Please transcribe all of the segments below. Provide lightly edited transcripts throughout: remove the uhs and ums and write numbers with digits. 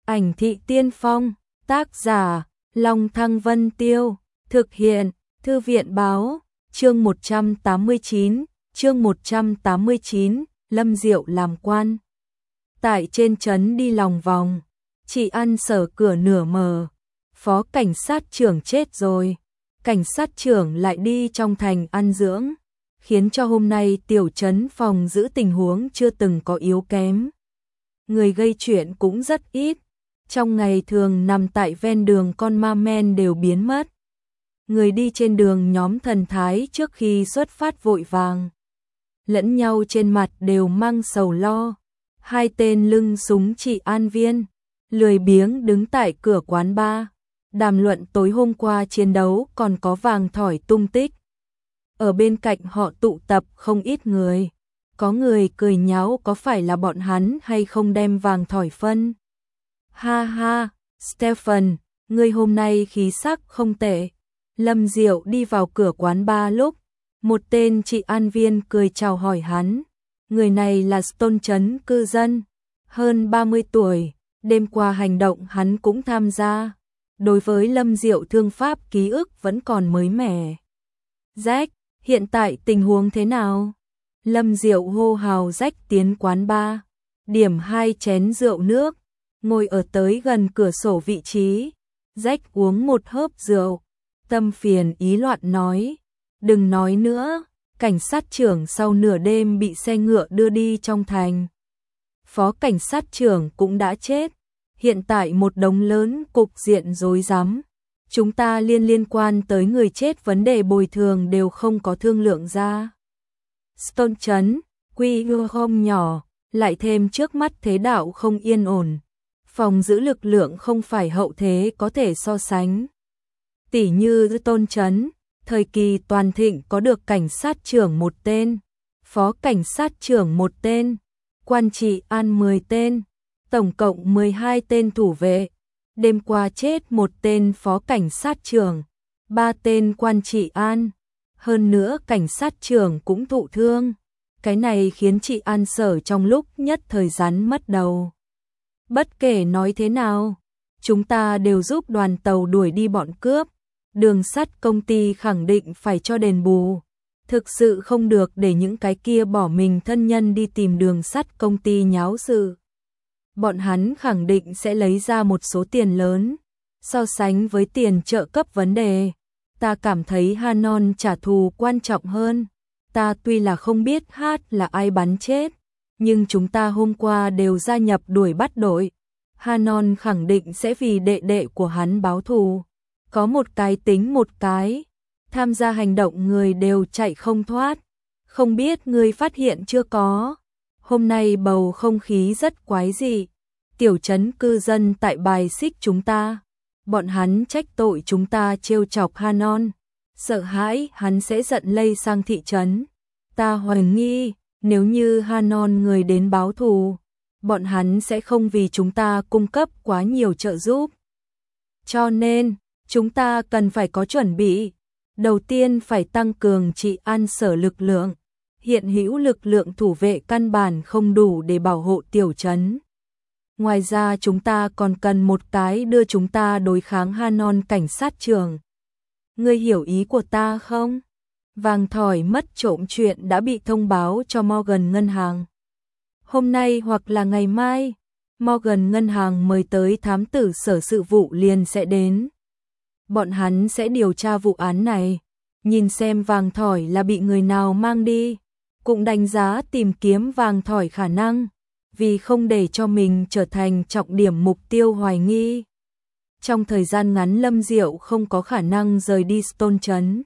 Ảnh thị tiên phong, tác giả, Long Thăng Vân Tiêu, thực hiện, Thư viện báo, chương 189, Lâm Diệu làm quan. Tại trên trấn đi lòng vòng, chị ăn sở cửa nửa mờ, phó cảnh sát trưởng chết rồi, cảnh sát trưởng lại đi trong thành ăn dưỡng, khiến cho hôm nay tiểu trấn phòng giữ tình huống chưa từng có yếu kém. Người gây chuyện cũng rất ít, trong ngày thường nằm tại ven đường con ma men đều biến mất. Người đi trên đường nhóm thần thái trước khi xuất phát vội vàng, lẫn nhau trên mặt đều mang sầu lo. Hai tên lưng súng trị an viên, lười biếng đứng tại cửa quán bar, đàm luận tối hôm qua chiến đấu còn có vàng thỏi tung tích. Ở bên cạnh họ tụ tập không ít người, có người cười nháo có phải là bọn hắn hay không đem vàng thỏi phân. Ha ha, Stephen, ngươi hôm nay khí sắc không tệ. Lâm Diệu đi vào cửa quán bar lúc, một tên trị an viên cười chào hỏi hắn. Người này là Stone trấn cư dân, hơn 30 tuổi, đêm qua hành động hắn cũng tham gia. Đối với Lâm Diệu thương pháp ký ức vẫn còn mới mẻ. Jack, hiện tại tình huống thế nào? Lâm Diệu hô hào Jack tiến quán bar, điểm 2 chén rượu nước, ngồi ở tới gần cửa sổ vị trí. Jack uống một hớp rượu, tâm phiền ý loạn nói, đừng nói nữa. Cảnh sát trưởng sau nửa đêm bị xe ngựa đưa đi trong thành. Phó cảnh sát trưởng cũng đã chết. Hiện tại một đống lớn cục diện rối rắm. Chúng ta liên quan tới người chết vấn đề bồi thường đều không có thương lượng ra. Stone trấn, quy mô không nhỏ, lại thêm trước mắt thế đạo không yên ổn. Phòng giữ lực lượng không phải hậu thế có thể so sánh. Tỷ như Stone trấn, thời kỳ toàn thịnh có được cảnh sát trưởng 1 tên, phó cảnh sát trưởng 1 tên, quan trị an 10 tên, tổng cộng 12 tên thủ vệ. Đêm qua chết 1 tên phó cảnh sát trưởng, 3 tên quan trị an, hơn nữa cảnh sát trưởng cũng thụ thương. Cái này khiến trị an sở trong lúc nhất thời rắn mất đầu. Bất kể nói thế nào, chúng ta đều giúp đoàn tàu đuổi đi bọn cướp. Đường sắt công ty khẳng định phải cho đền bù. Thực sự không được để những cái kia bỏ mình thân nhân đi tìm đường sắt công ty nháo sự. Bọn hắn khẳng định sẽ lấy ra một số tiền lớn. So sánh với tiền trợ cấp vấn đề, ta cảm thấy Hanon trả thù quan trọng hơn. Ta tuy là không biết Hát là ai bắn chết, nhưng chúng ta hôm qua đều gia nhập đuổi bắt đội. Hanon khẳng định sẽ vì đệ đệ của hắn báo thù. Có một cái tính một cái, tham gia hành động người đều chạy không thoát. Không biết ngươi phát hiện chưa có, hôm nay bầu không khí rất quái dị. Tiểu trấn cư dân tại bài xích chúng ta, bọn hắn trách tội chúng ta trêu chọc Hanon, sợ hãi hắn sẽ giận lây sang thị trấn. Ta hoài nghi, nếu như Hanon người đến báo thù, bọn hắn sẽ không vì chúng ta cung cấp quá nhiều trợ giúp. Cho nên chúng ta cần phải có chuẩn bị. Đầu tiên phải tăng cường trị an sở lực lượng. Hiện hữu lực lượng thủ vệ căn bản không đủ để bảo hộ tiểu trấn. Ngoài ra chúng ta còn cần một cái đưa chúng ta đối kháng Hanon cảnh sát trưởng. Ngươi hiểu ý của ta không? Vàng thỏi mất trộm chuyện đã bị thông báo cho Morgan ngân hàng. Hôm nay hoặc là ngày mai, Morgan ngân hàng mời tới thám tử sở sự vụ liền sẽ đến. Bọn hắn sẽ điều tra vụ án này, nhìn xem vàng thỏi là bị người nào mang đi, cũng đánh giá tìm kiếm vàng thỏi khả năng, vì không để cho mình trở thành trọng điểm mục tiêu hoài nghi. Trong thời gian ngắn Lâm Diệu không có khả năng rời đi Stone trấn.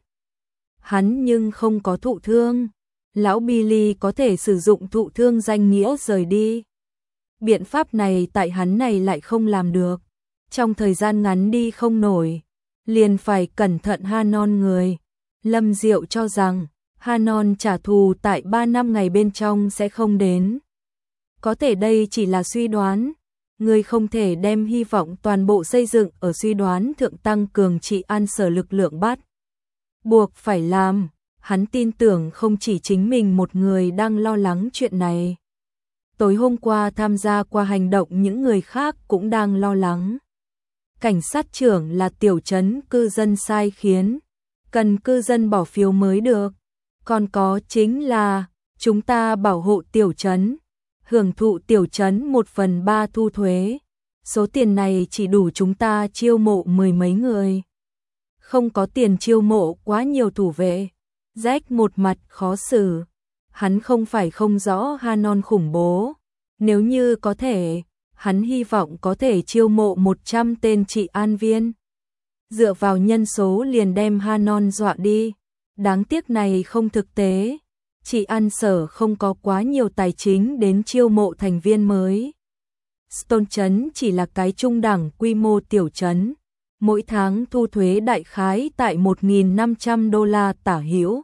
Hắn nhưng không có thụ thương, lão Billy có thể sử dụng thụ thương danh nghĩa rời đi. Biện pháp này tại hắn này lại không làm được, trong thời gian ngắn đi không nổi. Liền phải cẩn thận Hanon người. Lâm Diệu cho rằng Hanon trả thù tại 3 năm ngày bên trong sẽ không đến. Có thể đây chỉ là suy đoán. Người không thể đem hy vọng toàn bộ xây dựng ở suy đoán thượng. Tăng cường trị an sở lực lượng bắt buộc phải làm. Hắn tin tưởng không chỉ chính mình một người đang lo lắng chuyện này. Tối hôm qua tham gia qua hành động những người khác cũng đang lo lắng. Cảnh sát trưởng là tiểu trấn cư dân sai khiến, cần cư dân bỏ phiếu mới được. Còn có chính là chúng ta bảo hộ tiểu trấn, hưởng thụ tiểu trấn 1/3 thu thuế. Số tiền này chỉ đủ chúng ta chiêu mộ 10 mấy người. Không có tiền chiêu mộ quá nhiều thủ vệ. Jack một mặt khó xử. Hắn không phải không rõ Hanon khủng bố. Nếu như có thể, hắn hy vọng có thể chiêu mộ 100 tên trị an viên. Dựa vào nhân số liền đem Hanon dọa đi. Đáng tiếc này không thực tế. Trị an sở không có quá nhiều tài chính đến chiêu mộ thành viên mới. Stone trấn chỉ là cái trung đẳng quy mô tiểu trấn. Mỗi tháng thu thuế đại khái tại $1.500 tả hữu.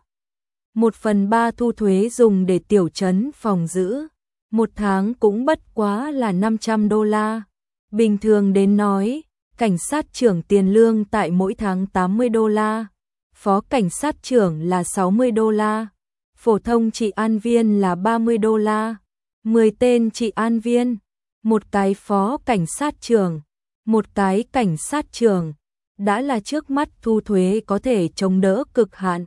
1/3 thu thuế dùng để tiểu trấn phòng giữ. Một tháng cũng bất quá là $500. Bình thường đến nói, cảnh sát trưởng tiền lương tại mỗi tháng $80, phó cảnh sát trưởng là $60, phổ thông trị an viên là $30. 10 tên trị an viên, một cái phó cảnh sát trưởng, một cái cảnh sát trưởng, đã là trước mắt thu thuế có thể chống đỡ cực hạn.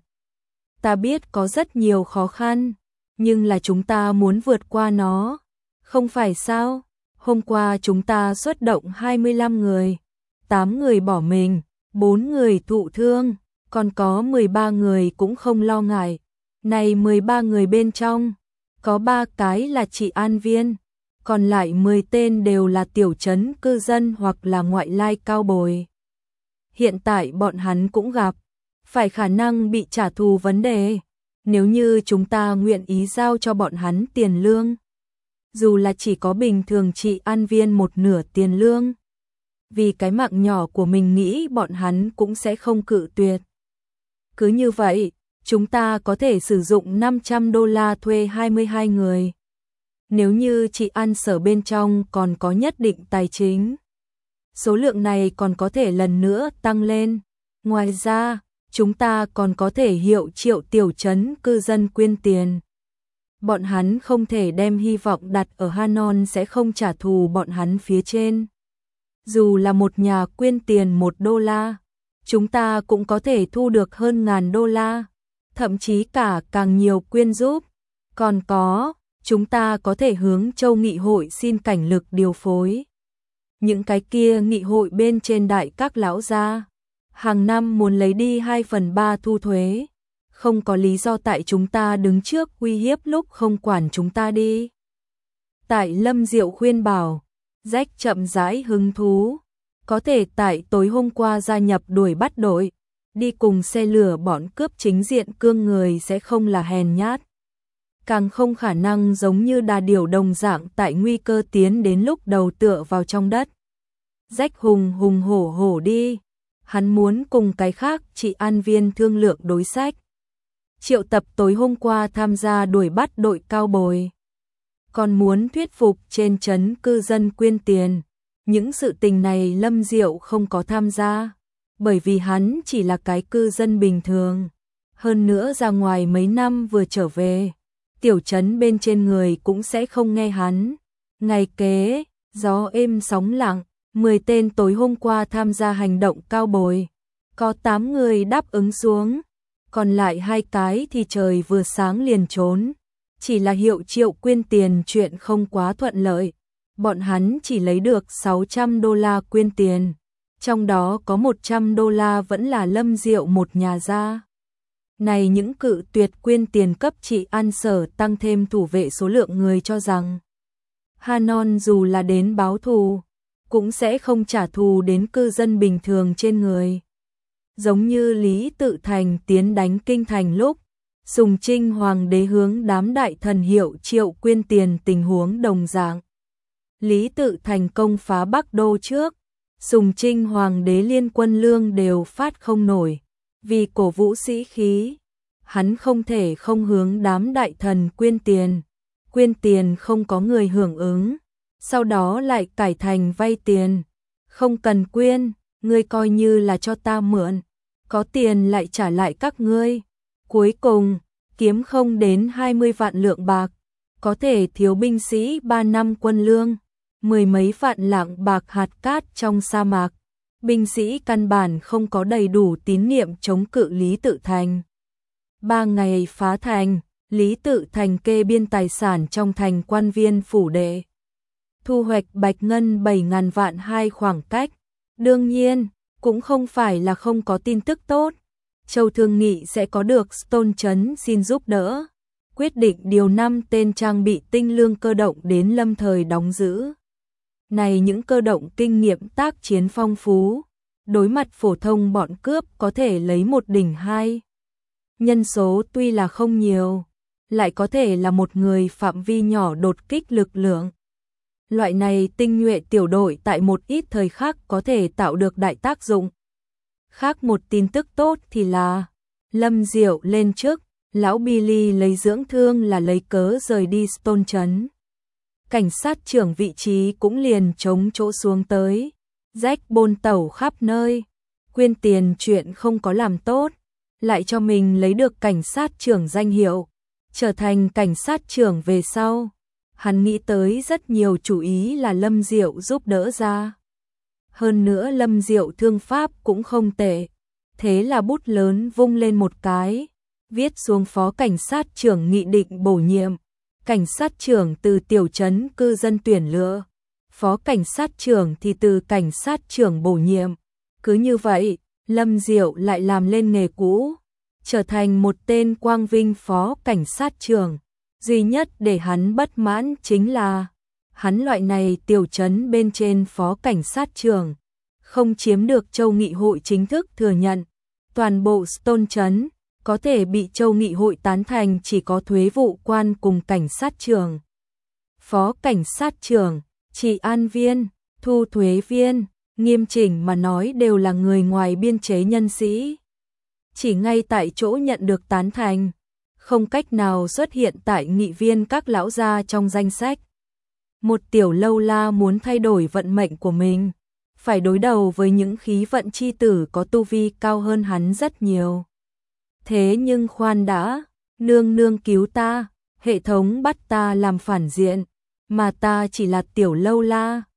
Ta biết có rất nhiều khó khăn, nhưng là chúng ta muốn vượt qua nó, không phải sao? Hôm qua chúng ta xuất động 25 người, 8 người bỏ mình, 4 người thụ thương, còn có 13 người cũng không lo ngại. Này 13 người bên trong, có 3 cái là trị an viên, còn lại 10 tên đều là tiểu trấn cư dân hoặc là ngoại lai cao bồi. Hiện tại bọn hắn cũng gặp phải khả năng bị trả thù vấn đề, nếu như chúng ta nguyện ý giao cho bọn hắn tiền lương. Dù là chỉ có bình thường trị an viên 1/2 tiền lương. Vì cái mạng nhỏ của mình nghĩ bọn hắn cũng sẽ không cự tuyệt. Cứ như vậy, chúng ta có thể sử dụng $500 thuê 22 người. Nếu như trị an sở bên trong còn có nhất định tài chính, số lượng này còn có thể lần nữa tăng lên. Ngoài ra, chúng ta còn có thể hiệu triệu tiểu trấn cư dân quyên tiền. Bọn hắn không thể đem hy vọng đặt ở Hanon sẽ không trả thù bọn hắn phía trên. Dù là một nhà quyên tiền $1, chúng ta cũng có thể thu được hơn $1.000, thậm chí cả càng nhiều quyên giúp. Còn có, chúng ta có thể hướng châu nghị hội xin cảnh lực điều phối. Những cái kia nghị hội bên trên đại các lão gia, hàng năm muốn lấy đi 2/3 thu thuế. Không có lý do tại chúng ta đứng trước uy hiếp lúc không quản chúng ta đi. Tại Lâm Diệu khuyên bảo, Jack chậm rãi hứng thú. Có thể tại tối hôm qua gia nhập đuổi bắt đội, đi cùng xe lửa bọn cướp chính diện cương người sẽ không là hèn nhát. Càng không khả năng giống như đà điểu đồng dạng tại nguy cơ tiến đến lúc đầu tựa vào trong đất. Jack hùng hùng hổ hổ đi. Hắn muốn cùng cái khác trị an viên thương lượng đối sách. Triệu tập tối hôm qua tham gia đuổi bắt đội cao bồi. Còn muốn thuyết phục trên trấn cư dân quyên tiền. Những sự tình này Lâm Diệu không có tham gia, bởi vì hắn chỉ là cái cư dân bình thường. Hơn nữa ra ngoài mấy năm vừa trở về, tiểu trấn bên trên người cũng sẽ không nghe hắn. Ngày kế, gió êm sóng lặng, 10 tên tối hôm qua tham gia hành động cao bồi. Có 8 người đáp ứng xuống, còn lại 2 cái thì trời vừa sáng liền trốn. Chỉ là hiệu triệu quyên tiền chuyện không quá thuận lợi. Bọn hắn chỉ lấy được $600 quyên tiền, trong đó có $100 vẫn là Lâm Diệu một nhà ra. Này những cự tuyệt quyên tiền cấp trị an sở tăng thêm thủ vệ số lượng người cho rằng Hanon dù là đến báo thù, cũng sẽ không trả thù đến cư dân bình thường trên người. Giống như Lý Tự Thành tiến đánh kinh thành lúc, Sùng Trinh Hoàng đế hướng đám đại thần hiệu triệu quyên tiền tình huống đồng dạng. Lý Tự Thành công phá Bắc Đô trước, Sùng Trinh Hoàng đế liên quân lương đều phát không nổi. Vì cổ vũ sĩ khí, hắn không thể không hướng đám đại thần quyên tiền. Quyên tiền không có người hưởng ứng, sau đó lại cải thành vay tiền. Không cần quyên, ngươi coi như là cho ta mượn, có tiền lại trả lại các ngươi. Cuối cùng, kiếm không đến 20 vạn lượng bạc. có thể thiếu binh sĩ 3 năm quân lương, mười mấy vạn lạng bạc hạt cát trong sa mạc. Binh sĩ căn bản không có đầy đủ tín niệm chống cự Lý Tự Thành. 3 ngày phá thành, Lý Tự Thành kê biên tài sản trong thành quan viên phủ đệ. Thu hoạch bạch ngân 7.000 vạn hai khoảng cách. Đương nhiên, cũng không phải là không có tin tức tốt. Châu Thương Nghị sẽ có được Stone Trấn xin giúp đỡ. Quyết định điều 5 tên trang bị tinh lương cơ động đến lâm thời đóng giữ. Này những cơ động kinh nghiệm tác chiến phong phú, đối mặt phổ thông bọn cướp có thể lấy 1 đỉnh 2. Nhân số tuy là không nhiều, lại có thể là một người phạm vi nhỏ đột kích lực lượng. Loại này tinh nhuệ tiểu đội tại một ít thời khắc có thể tạo được đại tác dụng. Khác một tin tức tốt thì là Lâm Diệu lên chức, lão Billy lấy dưỡng thương là lấy cớ rời đi Stone Trấn. Cảnh sát trưởng vị trí cũng liền chống chỗ xuống tới. Jack bôn tẩu khắp nơi, quyên tiền chuyện không có làm tốt, lại cho mình lấy được cảnh sát trưởng danh hiệu, trở thành cảnh sát trưởng về sau. Hắn nghĩ tới rất nhiều chủ ý là Lâm Diệu giúp đỡ ra. Hơn nữa Lâm Diệu thương pháp cũng không tệ. Thế là bút lớn vung lên một cái, viết xuống phó cảnh sát trưởng nghị định bổ nhiệm. Cảnh sát trưởng từ tiểu trấn cư dân tuyển lựa, phó cảnh sát trưởng thì từ cảnh sát trưởng bổ nhiệm. Cứ như vậy, Lâm Diệu lại làm lên nghề cũ, trở thành một tên quang vinh phó cảnh sát trưởng. Duy nhất để hắn bất mãn chính là hắn loại này tiểu trấn bên trên phó cảnh sát trưởng không chiếm được Châu Nghị hội chính thức thừa nhận. Toàn bộ Stone Trấn có thể bị Châu Nghị hội tán thành chỉ có thuế vụ quan cùng cảnh sát trưởng. Phó cảnh sát trưởng, trị an viên, thu thuế viên, nghiêm chỉnh mà nói đều là người ngoài biên chế nhân sĩ. Chỉ ngay tại chỗ nhận được tán thành, không cách nào xuất hiện tại nghị viên các lão gia trong danh sách. Một tiểu lâu la muốn thay đổi vận mệnh của mình, phải đối đầu với những khí vận chi tử có tu vi cao hơn hắn rất nhiều. Thế nhưng khoan đã, nương nương cứu ta, hệ thống bắt ta làm phản diện, mà ta chỉ là tiểu lâu la,